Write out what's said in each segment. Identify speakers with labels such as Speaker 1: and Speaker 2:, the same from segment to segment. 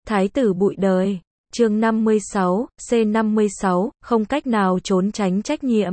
Speaker 1: Thái tử bụi đời. Chương 56, C56, không cách nào trốn tránh trách nhiệm.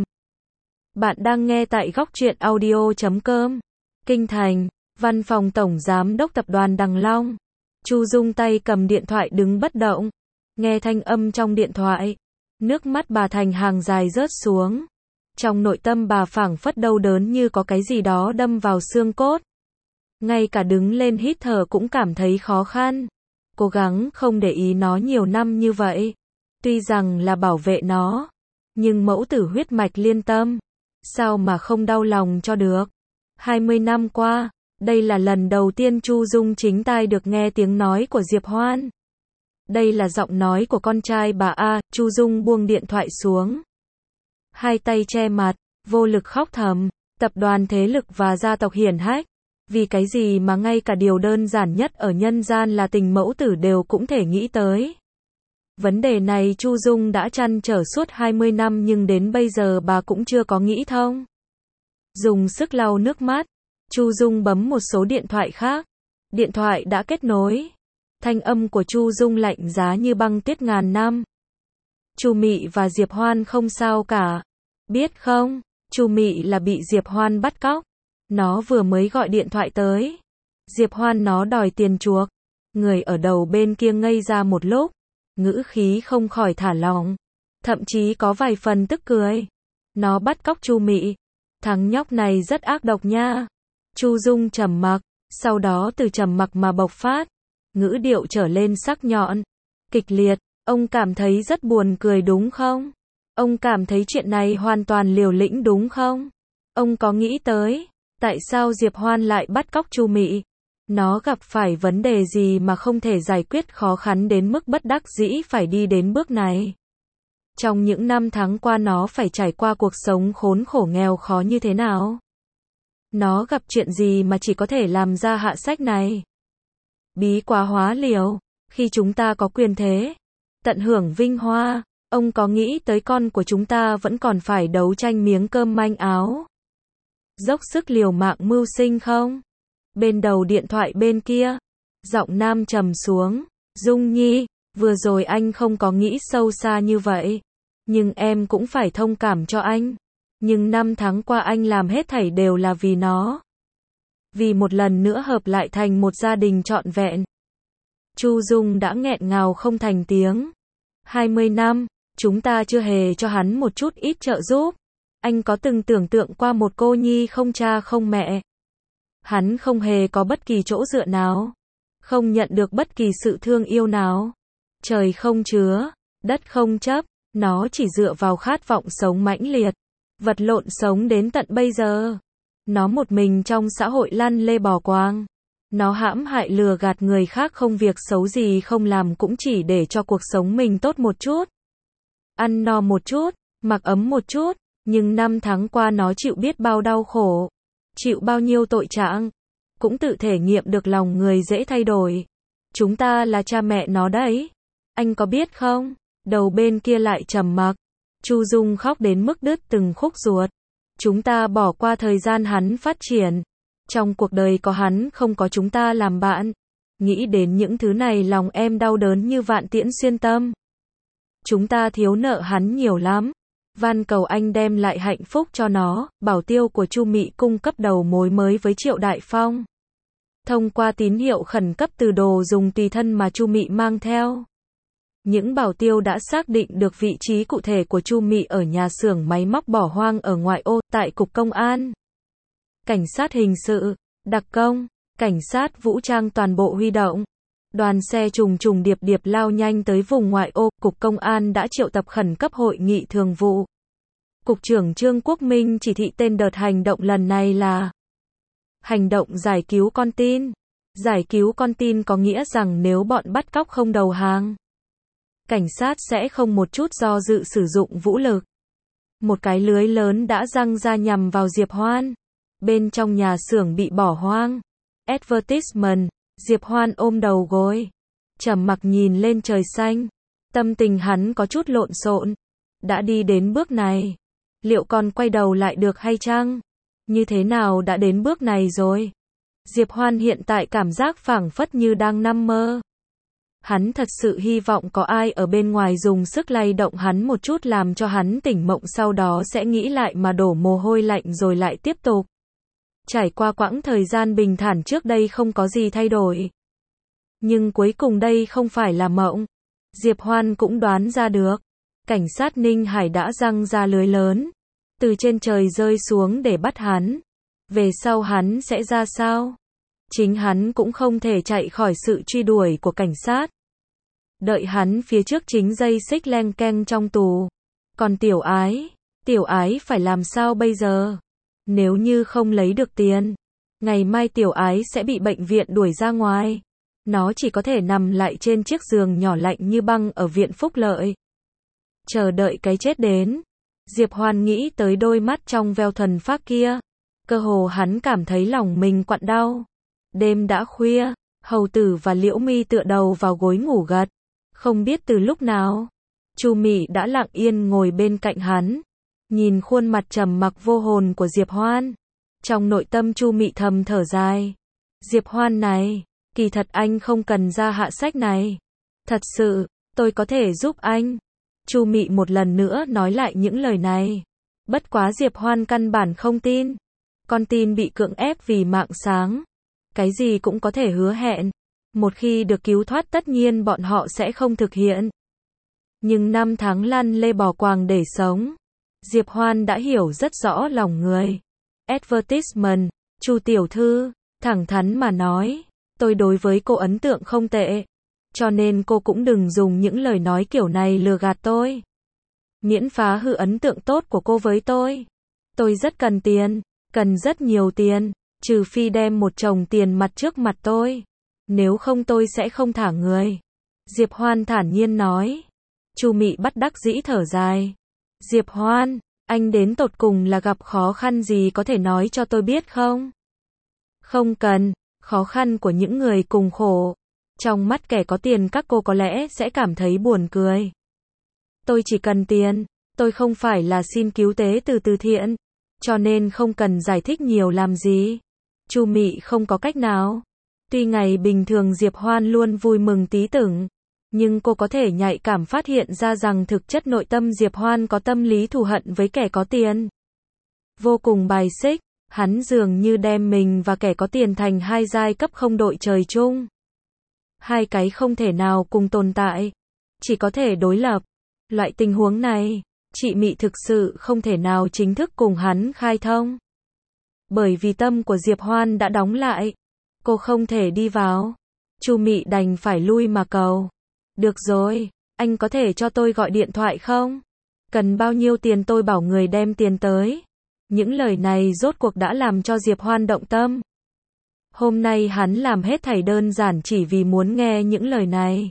Speaker 1: Bạn đang nghe tại góc truyện audio.com. Kinh thành, văn phòng tổng giám đốc tập đoàn Đằng Long. Chu Dung tay cầm điện thoại đứng bất động. Nghe thanh âm trong điện thoại. Nước mắt bà thành hàng dài rớt xuống. Trong nội tâm bà phảng phất đau đớn như có cái gì đó đâm vào xương cốt. Ngay cả đứng lên hít thở cũng cảm thấy khó khăn. Cố gắng không để ý nó nhiều năm như vậy. Tuy rằng là bảo vệ nó, nhưng mẫu tử huyết mạch liên tâm. Sao mà không đau lòng cho được. 20 năm qua, đây là lần đầu tiên Chu Dung chính tai được nghe tiếng nói của Diệp Hoan. Đây là giọng nói của con trai bà A. Chu Dung buông điện thoại xuống. Hai tay che mặt, vô lực khóc thầm. Tập đoàn thế lực và gia tộc hiển hách. Vì cái gì mà ngay cả điều đơn giản nhất ở nhân gian là tình mẫu tử đều cũng thể nghĩ tới. Vấn đề này Chu Dung đã trăn trở suốt 20 năm nhưng đến bây giờ bà cũng chưa có nghĩ thông. Dùng sức lau nước mắt, Chu Dung bấm một số điện thoại khác. Điện thoại đã kết nối. Thanh âm của Chu Dung lạnh giá như băng tuyết ngàn năm. Chu Mị và Diệp Hoan không sao cả. Biết không, Chu Mị là bị Diệp Hoan bắt cóc. Nó vừa mới gọi điện thoại tới. Diệp Hoan nó đòi tiền chuộc. Người ở đầu bên kia ngây ra một lúc. Ngữ khí không khỏi thả lỏng. Thậm chí có vài phần tức cười. Nó bắt cóc Chu Mị. Thằng nhóc này rất ác độc nha. Chu Dung trầm mặc. Sau đó từ trầm mặc mà bộc phát. Ngữ điệu trở lên sắc nhọn. Kịch liệt. Ông cảm thấy rất buồn cười đúng không? Ông cảm thấy chuyện này hoàn toàn liều lĩnh đúng không? Ông có nghĩ tới tại sao Diệp Hoan lại bắt cóc Chu Mị? Nó gặp phải vấn đề gì mà không thể giải quyết khó khăn đến mức bất đắc dĩ phải đi đến bước này? Trong những năm tháng qua nó phải trải qua cuộc sống khốn khổ nghèo khó như thế nào? Nó gặp chuyện gì mà chỉ có thể làm ra hạ sách này? Bí quá hóa liều, khi chúng ta có quyền thế, tận hưởng vinh hoa, ông có nghĩ tới con của chúng ta vẫn còn phải đấu tranh miếng cơm manh áo? Dốc sức liều mạng mưu sinh không? Bên đầu điện thoại bên kia, giọng nam trầm xuống. Dung Nhi, vừa rồi anh không có nghĩ sâu xa như vậy. Nhưng em cũng phải thông cảm cho anh. Nhưng 5 tháng qua anh làm hết thảy đều là vì nó. Vì một lần nữa hợp lại thành một gia đình trọn vẹn. Chu Dung đã nghẹn ngào không thành tiếng. 20 năm, chúng ta chưa hề cho hắn một chút ít trợ giúp. Anh có từng tưởng tượng qua một cô nhi không cha không mẹ? Hắn không hề có bất kỳ chỗ dựa nào. Không nhận được bất kỳ sự thương yêu nào. Trời không chứa, đất không chấp. Nó chỉ dựa vào khát vọng sống mãnh liệt. Vật lộn sống đến tận bây giờ. Nó một mình trong xã hội lăn lê bò quang. Nó hãm hại lừa gạt người khác không việc xấu gì không làm cũng chỉ để cho cuộc sống mình tốt một chút. Ăn no một chút, mặc ấm một chút. Nhưng 5 tháng qua nó chịu biết bao đau khổ, chịu bao nhiêu tội trạng, cũng tự thể nghiệm được lòng người dễ thay đổi. Chúng ta là cha mẹ nó đấy. Anh có biết không? Đầu bên kia lại trầm mặc. Chu Dung khóc đến mức đứt từng khúc ruột. Chúng ta bỏ qua thời gian hắn phát triển. Trong cuộc đời có hắn không có chúng ta làm bạn. Nghĩ đến những thứ này lòng em đau đớn như vạn tiễn xuyên tâm. Chúng ta thiếu nợ hắn nhiều lắm. Van cầu anh đem lại hạnh phúc cho nó. Bảo tiêu của Chu Mị cung cấp đầu mối mới với Triệu Đại Phong. Thông qua tín hiệu khẩn cấp từ đồ dùng tùy thân mà Chu Mị mang theo. Những bảo tiêu đã xác định được vị trí cụ thể của Chu Mị ở nhà xưởng máy móc bỏ hoang ở ngoại ô, tại cục công an. Cảnh sát hình sự, đặc công, cảnh sát vũ trang toàn bộ huy động. Đoàn xe trùng trùng điệp điệp lao nhanh tới vùng ngoại ô, Cục Công an đã triệu tập khẩn cấp hội nghị thường vụ. Cục trưởng Trương Quốc Minh chỉ thị tên đợt hành động lần này là hành động giải cứu con tin. Giải cứu con tin có nghĩa rằng nếu bọn bắt cóc không đầu hàng, cảnh sát sẽ không một chút do dự sử dụng vũ lực. Một cái lưới lớn đã giăng ra nhằm vào Diệp Hoan. Bên trong nhà xưởng bị bỏ hoang. Advertisement. Diệp Hoan ôm đầu gối, trầm mặc nhìn lên trời xanh. Tâm tình hắn có chút lộn xộn. Đã đi đến bước này, liệu còn quay đầu lại được hay chăng? Như thế nào đã đến bước này rồi? Diệp Hoan hiện tại cảm giác phảng phất như đang nằm mơ. Hắn thật sự hy vọng có ai ở bên ngoài dùng sức lay động hắn một chút làm cho hắn tỉnh mộng, sau đó sẽ nghĩ lại mà đổ mồ hôi lạnh rồi lại tiếp tục. Trải qua quãng thời gian bình thản trước đây không có gì thay đổi. Nhưng cuối cùng đây không phải là mộng. Diệp Hoan cũng đoán ra được. Cảnh sát Ninh Hải đã giăng ra lưới lớn. Từ trên trời rơi xuống để bắt hắn. Về sau hắn sẽ ra sao? Chính hắn cũng không thể chạy khỏi sự truy đuổi của cảnh sát. Đợi hắn phía trước chính dây xích len keng trong tù. Còn Tiểu Ái phải làm sao bây giờ? Nếu như không lấy được tiền, ngày mai Tiểu Ái sẽ bị bệnh viện đuổi ra ngoài. Nó chỉ có thể nằm lại trên chiếc giường nhỏ lạnh như băng ở viện phúc lợi. Chờ đợi cái chết đến. Diệp Hoan nghĩ tới đôi mắt trong veo thuần phác kia. Cơ hồ hắn cảm thấy lòng mình quặn đau. Đêm đã khuya, Hầu Tử và Liễu Mi tựa đầu vào gối ngủ gật. Không biết từ lúc nào, Chu Mị đã lặng yên ngồi bên cạnh hắn. Nhìn khuôn mặt trầm mặc vô hồn của Diệp Hoan. Trong nội tâm Chu Mị thầm thở dài. Diệp Hoan này, kỳ thật anh không cần ra hạ sách này. Thật sự, tôi có thể giúp anh. Chu Mị một lần nữa nói lại những lời này. Bất quá Diệp Hoan căn bản không tin. Con tin bị cưỡng ép vì mạng sáng. Cái gì cũng có thể hứa hẹn. Một khi được cứu thoát tất nhiên bọn họ sẽ không thực hiện. Nhưng 5 tháng lăn lê bò quàng để sống. Diệp Hoan đã hiểu rất rõ lòng người. Advertisement, Chu tiểu thư, thẳng thắn mà nói, tôi đối với cô ấn tượng không tệ. Cho nên cô cũng đừng dùng những lời nói kiểu này lừa gạt tôi. Miễn phá hư ấn tượng tốt của cô với tôi. Tôi rất cần tiền, cần rất nhiều tiền, trừ phi đem một chồng tiền mặt trước mặt tôi. Nếu không tôi sẽ không thả người. Diệp Hoan thản nhiên nói. Chu Mị bất đắc dĩ thở dài. Diệp Hoan, anh đến tột cùng là gặp khó khăn gì có thể nói cho tôi biết không? Không cần, khó khăn của những người cùng khổ. Trong mắt kẻ có tiền các cô có lẽ sẽ cảm thấy buồn cười. Tôi chỉ cần tiền, tôi không phải là xin cứu tế từ thiện, cho nên không cần giải thích nhiều làm gì. Chu Mị không có cách nào. Tuy ngày bình thường Diệp Hoan luôn vui mừng tí tưởng, nhưng cô có thể nhạy cảm phát hiện ra rằng thực chất nội tâm Diệp Hoan có tâm lý thù hận với kẻ có tiền. Vô cùng bài xích, hắn dường như đem mình và kẻ có tiền thành hai giai cấp không đội trời chung. Hai cái không thể nào cùng tồn tại, chỉ có thể đối lập. Loại tình huống này, chị Mị thực sự không thể nào chính thức cùng hắn khai thông. Bởi vì tâm của Diệp Hoan đã đóng lại, cô không thể đi vào. Chu Mị đành phải lui mà cầu. Được rồi, anh có thể cho tôi gọi điện thoại không? Cần bao nhiêu tiền tôi bảo người đem tiền tới. Những lời này rốt cuộc đã làm cho Diệp Hoan động tâm. Hôm nay hắn làm hết thảy đơn giản chỉ vì muốn nghe những lời này.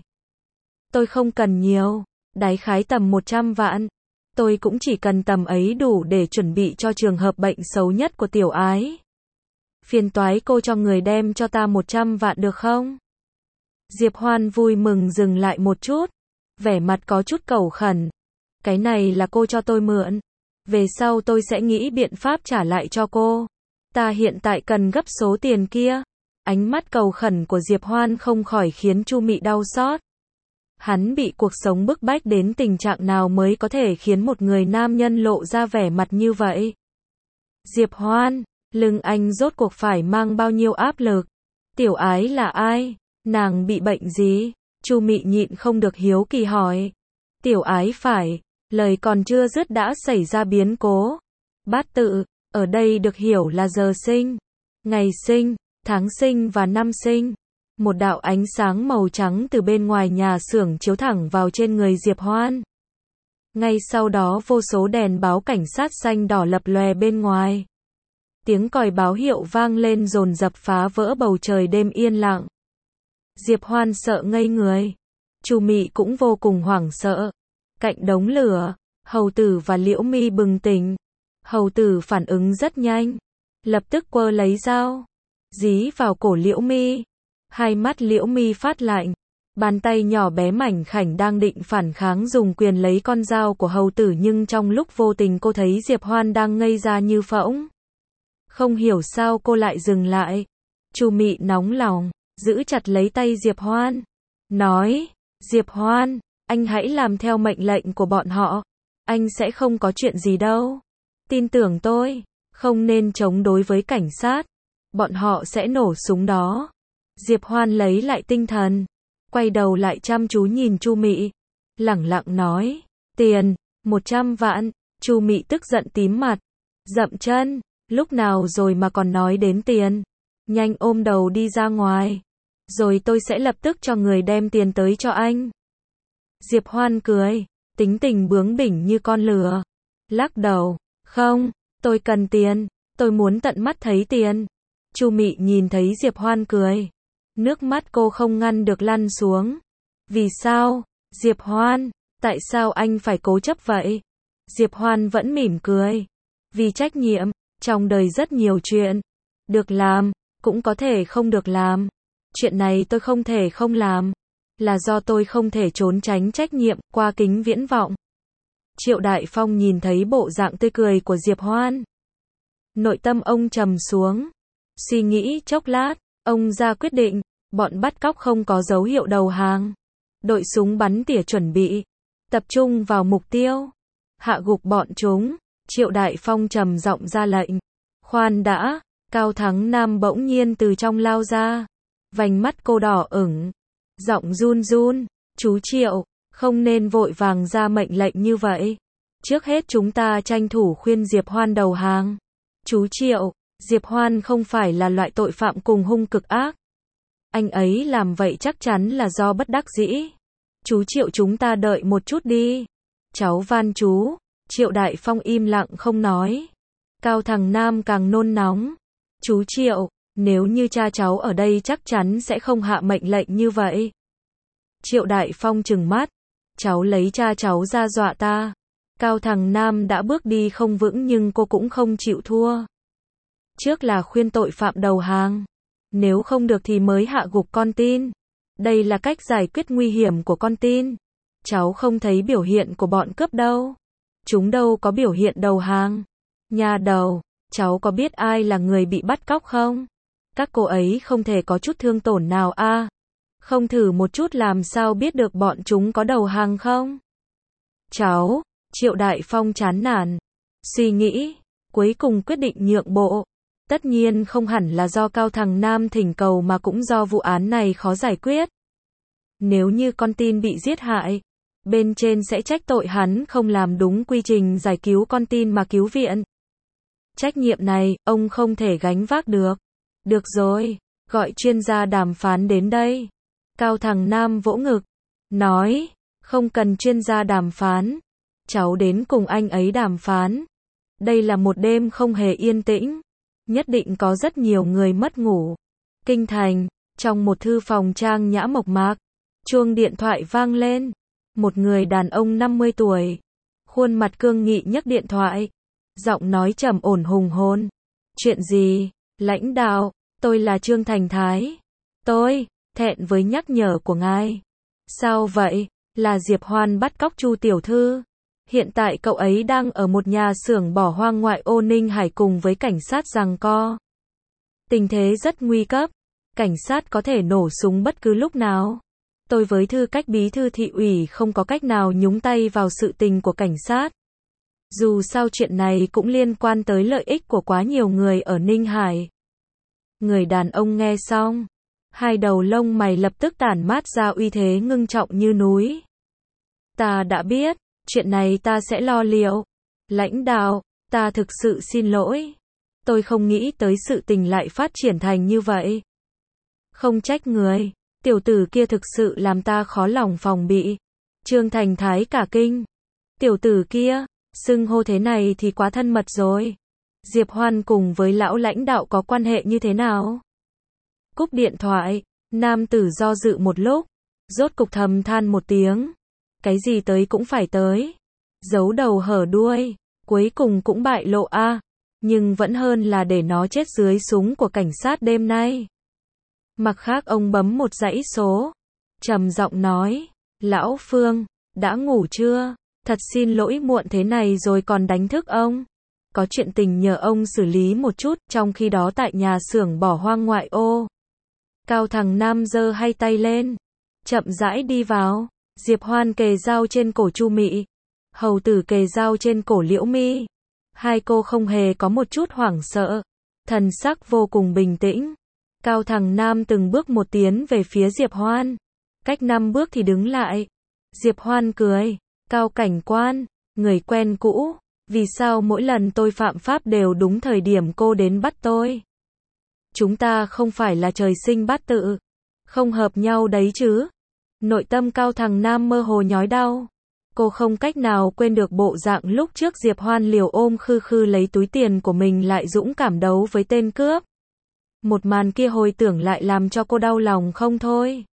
Speaker 1: Tôi không cần nhiều, đại khái tầm 100 vạn. Tôi cũng chỉ cần tầm ấy đủ để chuẩn bị cho trường hợp bệnh xấu nhất của Tiểu Ái. Phiền toái cô cho người đem cho ta 100 vạn được không? Diệp Hoan vui mừng dừng lại một chút, vẻ mặt có chút cầu khẩn. Cái này là cô cho tôi mượn. Về sau tôi sẽ nghĩ biện pháp trả lại cho cô. Ta hiện tại cần gấp số tiền kia. Ánh mắt cầu khẩn của Diệp Hoan không khỏi khiến Chu Mị đau xót. Hắn bị cuộc sống bức bách đến tình trạng nào mới có thể khiến một người nam nhân lộ ra vẻ mặt như vậy? Diệp Hoan, lưng anh rốt cuộc phải mang bao nhiêu áp lực? Tiểu Ái là ai? Nàng bị bệnh gì? Chu Mị nhịn không được hiếu kỳ hỏi. Tiểu Ái phải, lời còn chưa dứt đã xảy ra biến cố. Bát tự, ở đây được hiểu là giờ sinh, ngày sinh, tháng sinh và năm sinh. Một đạo ánh sáng màu trắng từ bên ngoài nhà xưởng chiếu thẳng vào trên người Diệp Hoan. Ngay sau đó vô số đèn báo cảnh sát xanh đỏ lập lòe bên ngoài. Tiếng còi báo hiệu vang lên dồn dập phá vỡ bầu trời đêm yên lặng. Diệp Hoan sợ ngây người. Chu Mị cũng vô cùng hoảng sợ. Cạnh đống lửa, Hầu Tử và Liễu Mi bừng tỉnh. Hầu Tử phản ứng rất nhanh, lập tức quơ lấy dao, dí vào cổ Liễu Mi. Hai mắt Liễu Mi phát lạnh, bàn tay nhỏ bé mảnh khảnh đang định phản kháng dùng quyền lấy con dao của Hầu Tử, nhưng trong lúc vô tình cô thấy Diệp Hoan đang ngây ra như phỗng. Không hiểu sao cô lại dừng lại. Chu Mị nóng lòng, giữ chặt lấy tay Diệp Hoan. nói, Diệp Hoan, anh hãy làm theo mệnh lệnh của bọn họ, anh sẽ không có chuyện gì đâu. Tin tưởng tôi, không nên chống đối với cảnh sát, bọn họ sẽ nổ súng đó. Diệp Hoan lấy lại tinh thần, quay đầu lại chăm chú nhìn Chu Mị, lẳng lặng nói, tiền, 100 vạn, Chu Mị tức giận tím mặt, dậm chân, lúc nào rồi mà còn nói đến tiền, nhanh ôm đầu đi ra ngoài, rồi tôi sẽ lập tức cho người đem tiền tới cho anh. Diệp Hoan cười, tính tình bướng bỉnh như con lừa, lắc đầu, không, tôi cần tiền, tôi muốn tận mắt thấy tiền. Chu Mị nhìn thấy Diệp Hoan cười, nước mắt cô không ngăn được lăn xuống. Vì sao, Diệp Hoan, tại sao anh phải cố chấp vậy? Diệp Hoan vẫn mỉm cười, vì trách nhiệm, trong đời rất nhiều chuyện, được làm, cũng có thể không được làm. Chuyện này tôi không thể không làm, là do tôi không thể trốn tránh trách nhiệm qua kính viễn vọng. Triệu Đại Phong nhìn thấy bộ dạng tươi cười của Diệp Hoan, nội tâm ông trầm xuống, suy nghĩ chốc lát, ông ra quyết định, bọn bắt cóc không có dấu hiệu đầu hàng. Đội súng bắn tỉa chuẩn bị, tập trung vào mục tiêu, hạ gục bọn chúng. Triệu Đại Phong trầm giọng ra lệnh. Khoan đã, Cao Thắng Nam bỗng nhiên từ trong lao ra, vành mắt cô đỏ ửng, giọng run run, chú Triệu, không nên vội vàng ra mệnh lệnh như vậy. Trước hết chúng ta tranh thủ khuyên Diệp Hoan đầu hàng. Chú Triệu, Diệp Hoan không phải là loại tội phạm cùng hung cực ác. Anh ấy làm vậy chắc chắn là do bất đắc dĩ. Chú Triệu, chúng ta đợi một chút đi. Cháu van chú. Triệu Đại Phong im lặng không nói. Cao Thắng Nam càng nôn nóng. Chú Triệu, nếu như cha cháu ở đây chắc chắn sẽ không hạ mệnh lệnh như vậy. Triệu Đại Phong trừng mắt. Cháu lấy cha cháu ra dọa ta. Cao Thắng Nam đã bước đi không vững nhưng cô cũng không chịu thua. Trước là khuyên tội phạm đầu hàng, nếu không được thì mới hạ gục con tin. Đây là cách giải quyết nguy hiểm của con tin. Cháu không thấy biểu hiện của bọn cướp đâu. Chúng đâu có biểu hiện đầu hàng. Nhà đầu, cháu có biết ai là người bị bắt cóc không? Các cô ấy không thể có chút thương tổn nào à? Không thử một chút làm sao biết được bọn chúng có đầu hàng không? Cháu, Triệu Đại Phong chán nản, suy nghĩ, cuối cùng quyết định nhượng bộ. Tất nhiên không hẳn là do Cao Thắng Nam thỉnh cầu mà cũng do vụ án này khó giải quyết. Nếu như con tin bị giết hại, bên trên sẽ trách tội hắn không làm đúng quy trình giải cứu con tin mà cứu viện. Trách nhiệm này, ông không thể gánh vác được. Được rồi, gọi chuyên gia đàm phán đến đây. Cao Thắng Nam vỗ ngực, nói, không cần chuyên gia đàm phán. Cháu đến cùng anh ấy đàm phán. Đây là một đêm không hề yên tĩnh. Nhất định có rất nhiều người mất ngủ. Kinh thành, trong một thư phòng trang nhã mộc mạc, chuông điện thoại vang lên. Một người đàn ông 50 tuổi, khuôn mặt cương nghị nhấc điện thoại, giọng nói trầm ổn hùng hồn. Chuyện gì? Lãnh đạo, tôi là Trương Thành Thái. Tôi, thẹn với nhắc nhở của ngài. Sao vậy? Là Diệp Hoan bắt cóc Chu tiểu thư. Hiện tại cậu ấy đang ở một nhà xưởng bỏ hoang ngoại ô Ninh Hải cùng với cảnh sát giằng co. Tình thế rất nguy cấp, cảnh sát có thể nổ súng bất cứ lúc nào. Tôi với tư cách bí thư thị ủy không có cách nào nhúng tay vào sự tình của cảnh sát. Dù sao chuyện này cũng liên quan tới lợi ích của quá nhiều người ở Ninh Hải. Người đàn ông nghe xong, hai đầu lông mày lập tức tản mát ra uy thế ngưng trọng như núi. Ta đã biết. Chuyện này ta sẽ lo liệu. Lãnh đạo, ta thực sự xin lỗi. Tôi không nghĩ tới sự tình lại phát triển thành như vậy. Không trách người, tiểu tử kia thực sự làm ta khó lòng phòng bị. Trương Thành Thái cả kinh. Tiểu tử kia, xưng hô thế này thì quá thân mật rồi. Diệp Hoan cùng với lão lãnh đạo có quan hệ như thế nào? Cúp điện thoại, nam tử do dự một lúc, rốt cục thầm than một tiếng. Cái gì tới cũng phải tới. Giấu đầu hở đuôi, cuối cùng cũng bại lộ a. Nhưng vẫn hơn là để nó chết dưới súng của cảnh sát đêm nay. Mặt khác ông bấm một dãy số, trầm giọng nói, Lão Phương, đã ngủ chưa? Thật xin lỗi muộn thế này rồi còn đánh thức ông. Có chuyện tình nhờ ông xử lý một chút, trong khi đó tại nhà xưởng bỏ hoang ngoại ô. Cao Thắng Nam giơ hai tay lên. chậm rãi đi vào. Diệp Hoan kề dao trên cổ Chu Mị. Hầu tử kề dao trên cổ Liễu Mi. Hai cô không hề có một chút hoảng sợ. Thần sắc vô cùng bình tĩnh. Cao Thằng Nam từng bước một tiến về phía Diệp Hoan. Cách 5 bước thì đứng lại. Diệp Hoan cười. Cao cảnh quan, người quen cũ. Vì sao mỗi lần tôi phạm pháp đều đúng thời điểm cô đến bắt tôi? Chúng ta không phải là trời sinh bát tự. Không hợp nhau đấy chứ. Nội tâm Cao Thằng Nam mơ hồ nhói đau. Cô không cách nào quên được bộ dạng lúc trước Diệp Hoan liều ôm khư khư lấy túi tiền của mình lại dũng cảm đấu với tên cướp. Một màn kia hồi tưởng lại làm cho cô đau lòng không thôi.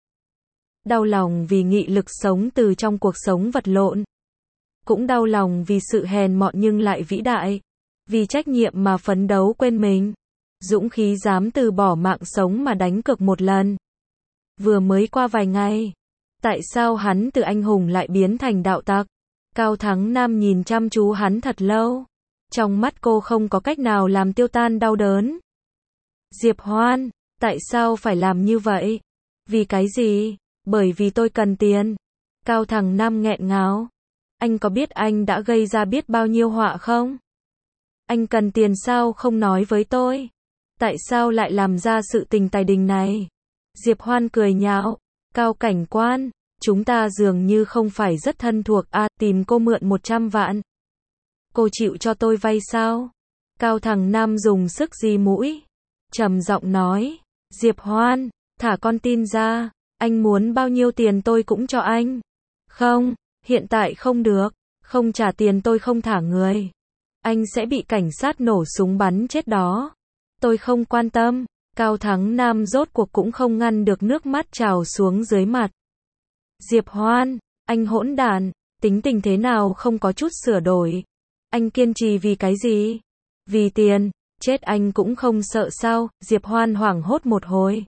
Speaker 1: Đau lòng vì nghị lực sống từ trong cuộc sống vật lộn. Cũng đau lòng vì sự hèn mọn nhưng lại vĩ đại. Vì trách nhiệm mà phấn đấu quên mình. Dũng khí dám từ bỏ mạng sống mà đánh cược một lần. Vừa mới qua vài ngày. Tại sao hắn từ anh hùng lại biến thành đạo tặc? Cao Thắng Nam nhìn chăm chú hắn thật lâu. Trong mắt cô không có cách nào làm tiêu tan đau đớn. Diệp Hoan, tại sao phải làm như vậy? Vì cái gì? Bởi vì tôi cần tiền. Cao Thằng Nam nghẹn ngào. Anh có biết anh đã gây ra biết bao nhiêu họa không? Anh cần tiền sao không nói với tôi? Tại sao lại làm ra sự tình tài đình này? Diệp Hoan cười nhạo. Cao cảnh quan, chúng ta dường như không phải rất thân thuộc à, tìm cô mượn 100 vạn. Cô chịu cho tôi vay sao? Cao Thằng Nam dùng sức di mũi. Trầm giọng nói. Diệp Hoan, thả con tin ra. Anh muốn bao nhiêu tiền tôi cũng cho anh. Không, hiện tại không được. Không trả tiền tôi không thả người. Anh sẽ bị cảnh sát nổ súng bắn chết đó. Tôi không quan tâm. Cao Thắng Nam rốt cuộc cũng không ngăn được nước mắt trào xuống dưới mặt. Diệp Hoan, anh hỗn đản, tính tình thế nào không có chút sửa đổi. Anh kiên trì vì cái gì? Vì tiền, chết anh cũng không sợ sao? Diệp Hoan hoảng hốt một hồi.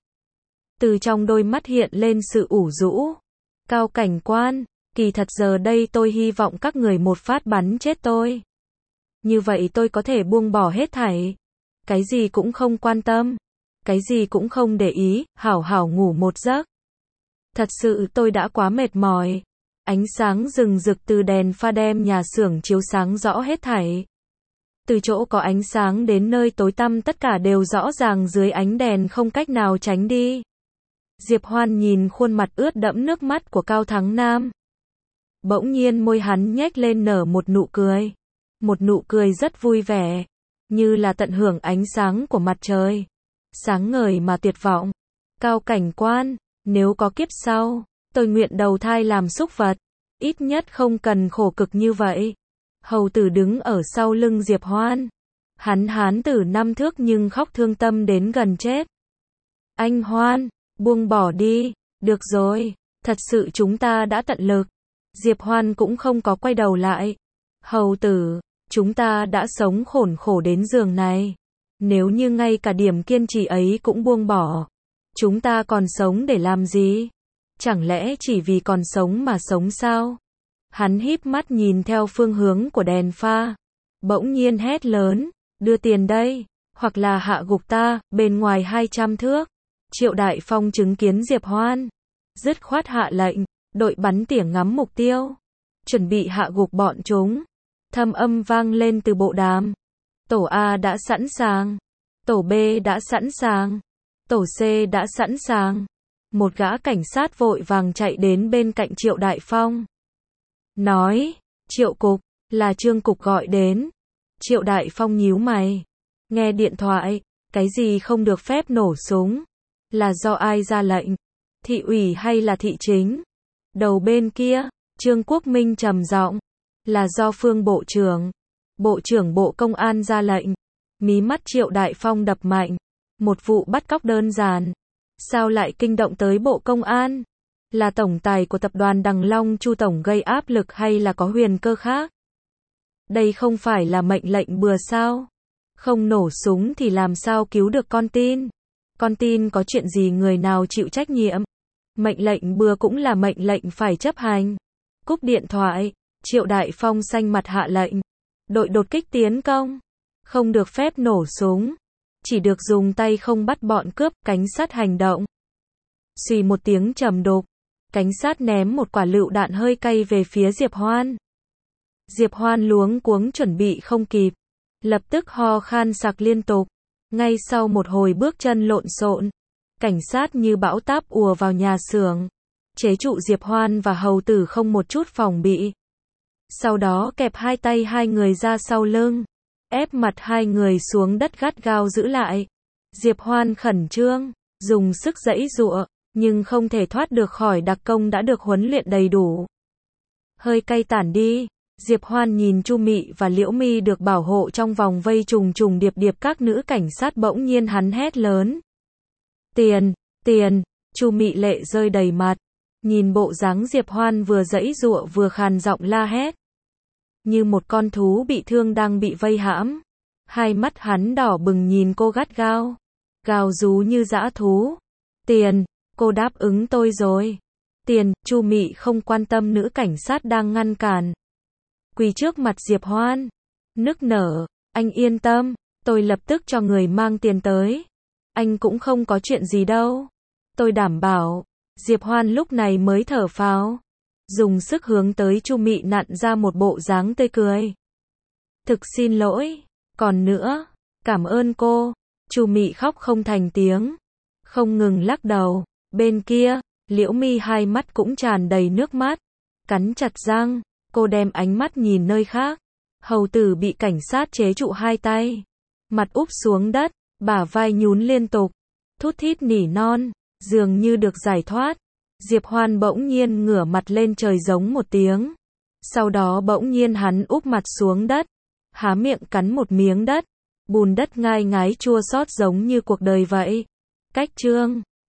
Speaker 1: Từ trong đôi mắt hiện lên sự ủ rũ. Cao cảnh quan, kỳ thật giờ đây tôi hy vọng các người một phát bắn chết tôi. Như vậy tôi có thể buông bỏ hết thảy. Cái gì cũng không quan tâm. Cái gì cũng không để ý, hảo hảo ngủ một giấc. Thật sự tôi đã quá mệt mỏi. Ánh sáng rừng rực từ đèn pha đem nhà xưởng chiếu sáng rõ hết thảy. Từ chỗ có ánh sáng đến nơi tối tăm tất cả đều rõ ràng dưới ánh đèn không cách nào tránh đi. Diệp Hoan nhìn khuôn mặt ướt đẫm nước mắt của Cao Thắng Nam. Bỗng nhiên môi hắn nhếch lên nở một nụ cười. Một nụ cười rất vui vẻ. Như là tận hưởng ánh sáng của mặt trời. Sáng ngời mà tuyệt vọng. Cao cảnh quan, nếu có kiếp sau, tôi nguyện đầu thai làm súc vật. Ít nhất không cần khổ cực như vậy. Hầu tử đứng ở sau lưng Diệp Hoan. Hắn hán tử 5 thước nhưng khóc thương tâm đến gần chết. Anh Hoan, buông bỏ đi. Được rồi, thật sự chúng ta đã tận lực. Diệp Hoan cũng không có quay đầu lại. Hầu tử, chúng ta đã sống khốn khổ đến giường này. Nếu như ngay cả điểm kiên trì ấy cũng buông bỏ, chúng ta còn sống để làm gì? Chẳng lẽ chỉ vì còn sống mà sống sao? Hắn híp mắt nhìn theo phương hướng của đèn pha. Bỗng nhiên hét lớn, đưa tiền đây, hoặc là hạ gục ta, bên ngoài 200 thước. Triệu Đại Phong chứng kiến Diệp Hoan. Dứt khoát hạ lệnh, đội bắn tỉa ngắm mục tiêu. Chuẩn bị hạ gục bọn chúng. Thâm âm vang lên từ bộ đàm. Tổ A đã sẵn sàng. Tổ B đã sẵn sàng. Tổ C đã sẵn sàng. Một gã cảnh sát vội vàng chạy đến bên cạnh Triệu Đại Phong. Nói, Triệu Cục, là Trương Cục gọi đến. Triệu Đại Phong nhíu mày. Nghe điện thoại, cái gì không được phép nổ súng? Là do ai ra lệnh? Thị ủy hay là thị chính? Đầu bên kia, Trương Quốc Minh trầm giọng. Là do Phương Bộ trưởng. Bộ trưởng Bộ Công an ra lệnh. Mí mắt Triệu Đại Phong đập mạnh. Một vụ bắt cóc đơn giản. Sao lại kinh động tới Bộ Công an? Là tổng tài của tập đoàn Đằng Long Chu Tổng gây áp lực hay là có huyền cơ khác? Đây không phải là mệnh lệnh bừa sao? Không nổ súng thì làm sao cứu được con tin? Con tin có chuyện gì người nào chịu trách nhiệm? Mệnh lệnh bừa cũng là mệnh lệnh phải chấp hành. Cúp điện thoại, Triệu Đại Phong xanh mặt hạ lệnh. Đội đột kích tiến công. Không được phép nổ súng. Chỉ được dùng tay không bắt bọn cướp, cảnh sát hành động. Xì một tiếng trầm đục. Cảnh sát ném một quả lựu đạn hơi cay về phía Diệp Hoan. Diệp Hoan luống cuống chuẩn bị không kịp, lập tức ho khan sặc liên tục. Ngay sau một hồi bước chân lộn xộn, cảnh sát như bão táp ùa vào nhà xưởng, chế trụ Diệp Hoan và hầu tử không một chút phòng bị. Sau đó kẹp hai tay hai người ra sau lưng, ép mặt hai người xuống đất gắt gao giữ lại. Diệp Hoan khẩn trương, dùng sức giãy giụa, nhưng không thể thoát được khỏi đặc công đã được huấn luyện đầy đủ. Hơi cay tản đi, Diệp Hoan nhìn Chu Mị và Liễu Mi được bảo hộ trong vòng vây trùng trùng điệp điệp các nữ cảnh sát, bỗng nhiên hắn hét lớn. Tiền, tiền, Chu Mị lệ rơi đầy mặt, nhìn bộ dáng Diệp Hoan vừa giãy giụa vừa khàn giọng la hét. Như một con thú bị thương đang bị vây hãm. Hai mắt hắn đỏ bừng nhìn cô gắt gao, gào rú như dã thú. Tiền, cô đáp ứng tôi rồi. Tiền, Chu Mị không quan tâm nữ cảnh sát đang ngăn cản. Quỳ trước mặt Diệp Hoan, nức nở, anh yên tâm, tôi lập tức cho người mang tiền tới. Anh cũng không có chuyện gì đâu. Tôi đảm bảo. Diệp Hoan lúc này mới thở phào, dùng sức hướng tới Chu Mị nặn ra một bộ dáng tươi cười. Thực xin lỗi, còn nữa, cảm ơn cô. Chu Mị khóc không thành tiếng, không ngừng lắc đầu. Bên kia, Liễu Mi hai mắt cũng tràn đầy nước mắt, cắn chặt răng, cô đem ánh mắt nhìn nơi khác. Hầu tử bị cảnh sát chế trụ hai tay, mặt úp xuống đất, bả vai nhún liên tục, thút thít nỉ non, dường như được giải thoát. Diệp Hoan bỗng nhiên ngửa mặt lên trời giống một tiếng. Sau đó bỗng nhiên hắn úp mặt xuống đất, há miệng cắn một miếng đất, bùn đất ngai ngái chua xót giống như cuộc đời vậy. Cách chương